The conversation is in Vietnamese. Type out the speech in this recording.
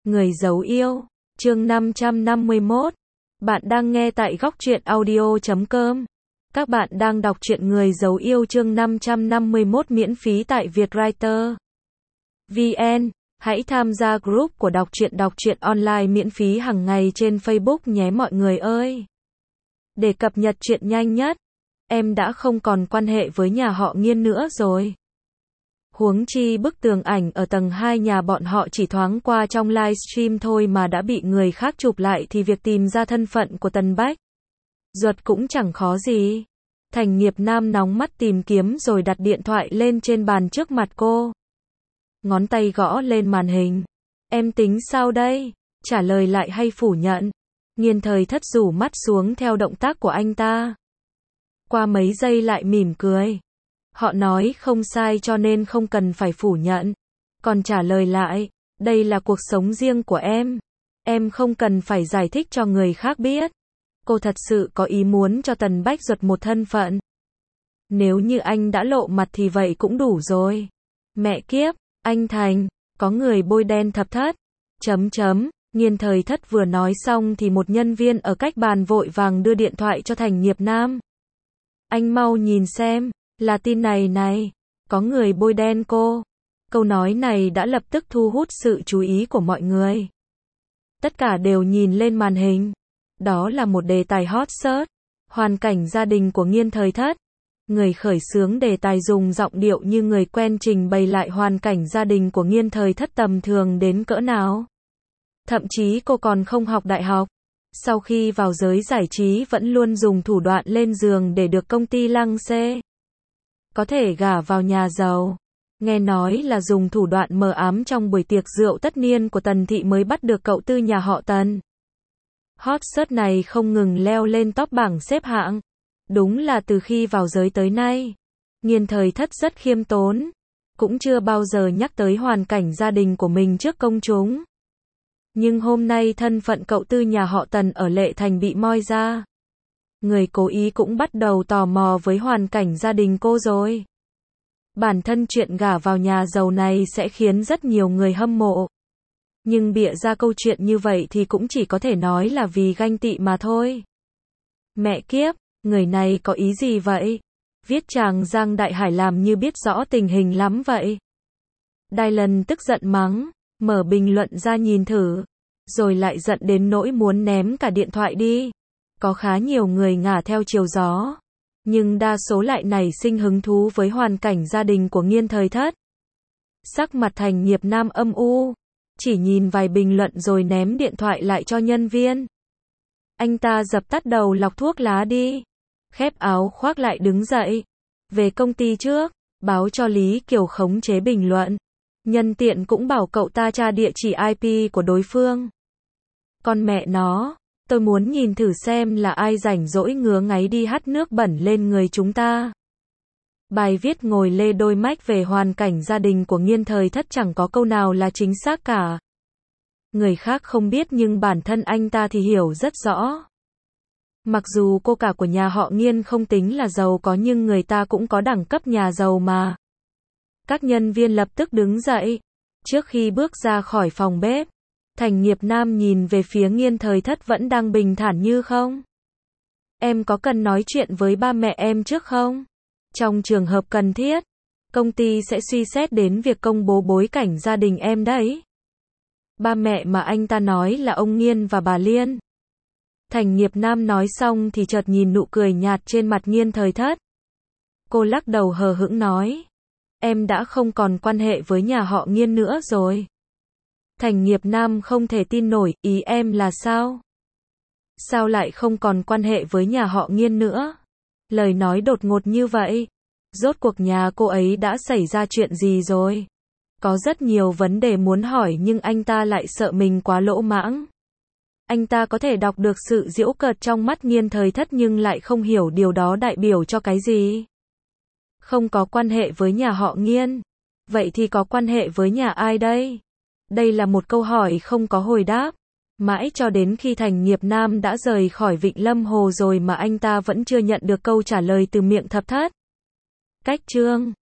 Người giấu yêu, chương 551. Bạn đang nghe tại góc truyện audio.com. Các bạn đang đọc truyện Người giấu yêu chương 551 miễn phí tại Vietwriter VN. Hãy tham gia group của đọc truyện online miễn phí hàng ngày trên Facebook nhé mọi người ơi. Để cập nhật chuyện nhanh nhất, em đã không còn quan hệ với nhà họ Nghiên nữa rồi. Huống chi bức tường ảnh ở tầng 2 nhà bọn họ chỉ thoáng qua trong livestream thôi mà đã bị người khác chụp lại thì việc tìm ra thân phận của Tần Bách Duật cũng chẳng khó gì. Thành Nghiệp Nam nóng mắt tìm kiếm rồi đặt điện thoại lên trên bàn trước mặt cô. Ngón tay gõ lên màn hình. Em tính sao đây? Trả lời lại hay phủ nhận? Nghiên Thời Thất rủ mắt xuống theo động tác của anh ta. Qua mấy giây lại mỉm cười. Họ nói không sai cho nên không cần phải phủ nhận. Còn trả lời lại, đây là cuộc sống riêng của em không cần phải giải thích cho người khác biết. Cô thật sự có ý muốn cho Tần Bách Duật một thân phận. Nếu như anh đã lộ mặt thì vậy cũng đủ rồi. Mẹ kiếp, anh Thành, có người bôi đen thập thất. Nghiên Thời Thất vừa nói xong thì một nhân viên ở cách bàn vội vàng đưa điện thoại cho Thành Nghiệp Nam. Anh mau nhìn xem. Là tin này, có người bôi đen cô. Câu nói này đã lập tức thu hút sự chú ý của mọi người. Tất cả đều nhìn lên màn hình. Đó là một đề tài hot search. Hoàn cảnh gia đình của Nghiên Thời Thất. Người khởi xướng đề tài dùng giọng điệu như người quen trình bày lại hoàn cảnh gia đình của Nghiên Thời Thất tầm thường đến cỡ nào. Thậm chí cô còn không học đại học. Sau khi vào giới giải trí vẫn luôn dùng thủ đoạn lên giường để được công ty lăng xê. Có thể gả vào nhà giàu. Nghe nói là dùng thủ đoạn mờ ám trong buổi tiệc rượu tất niên của Tần Thị mới bắt được cậu tư nhà họ Tần. Hot search này không ngừng leo lên top bảng xếp hạng. Đúng là từ khi vào giới tới nay, Nghiên Thời Thất rất khiêm tốn. Cũng chưa bao giờ nhắc tới hoàn cảnh gia đình của mình trước công chúng. Nhưng hôm nay thân phận cậu tư nhà họ Tần ở Lệ Thành bị moi ra. Người cố ý cũng bắt đầu tò mò với hoàn cảnh gia đình cô rồi. Bản thân chuyện gả vào nhà giàu này sẽ khiến rất nhiều người hâm mộ. Nhưng bịa ra câu chuyện như vậy thì cũng chỉ có thể nói là vì ganh tị mà thôi. Mẹ kiếp, người này có ý gì vậy? Viết chàng Giang Đại Hải làm như biết rõ tình hình lắm vậy. Dylan tức giận mắng, mở bình luận ra nhìn thử. Rồi lại giận đến nỗi muốn ném cả điện thoại đi. Có khá nhiều người ngả theo chiều gió, nhưng đa số lại nảy sinh hứng thú với hoàn cảnh gia đình của Nghiên Thời Thất. Sắc mặt Thành Nghiệp Nam âm u, chỉ nhìn vài bình luận rồi ném điện thoại lại cho nhân viên. Anh ta dập tắt đầu lọc thuốc lá đi, khép áo khoác lại đứng dậy, về công ty trước, báo cho Lý Kiều khống chế bình luận. Nhân tiện cũng bảo cậu ta tra địa chỉ IP của đối phương. Con mẹ nó. Tôi muốn nhìn thử xem là ai rảnh rỗi ngứa ngáy đi hắt nước bẩn lên người chúng ta. Bài viết ngồi lê đôi mách về hoàn cảnh gia đình của Nghiên Thời Thất chẳng có câu nào là chính xác cả. Người khác không biết nhưng bản thân anh ta thì hiểu rất rõ. Mặc dù cô cả của nhà họ Nghiên không tính là giàu có nhưng người ta cũng có đẳng cấp nhà giàu mà. Các nhân viên lập tức đứng dậy. Trước khi bước ra khỏi phòng bếp, Thành Nghiệp Nam nhìn về phía Nghiên Thời Thất vẫn đang bình thản như không. Em có cần nói chuyện với ba mẹ em trước không? Trong trường hợp cần thiết, công ty sẽ suy xét đến việc công bố bối cảnh gia đình em đấy. Ba mẹ mà anh ta nói là ông Nghiên và bà Liên. Thành Nghiệp Nam nói xong thì chợt nhìn nụ cười nhạt trên mặt Nghiên Thời Thất. Cô lắc đầu hờ hững nói. Em đã không còn quan hệ với nhà họ Nghiên nữa rồi. Thành Nghiệp Nam không thể tin nổi, ý em là sao? Sao lại không còn quan hệ với nhà họ Nghiên nữa? Lời nói đột ngột như vậy. Rốt cuộc nhà cô ấy đã xảy ra chuyện gì rồi? Có rất nhiều vấn đề muốn hỏi nhưng anh ta lại sợ mình quá lỗ mãng. Anh ta có thể đọc được sự giễu cợt trong mắt Nghiên Thời Thất nhưng lại không hiểu điều đó đại biểu cho cái gì. Không có quan hệ với nhà họ Nghiên. Vậy thì có quan hệ với nhà ai đây? Đây là một câu hỏi không có hồi đáp. Mãi cho đến khi Thành Nghiệp Nam đã rời khỏi Vịnh Lâm Hồ rồi mà anh ta vẫn chưa nhận được câu trả lời từ miệng thập thất. Cách chương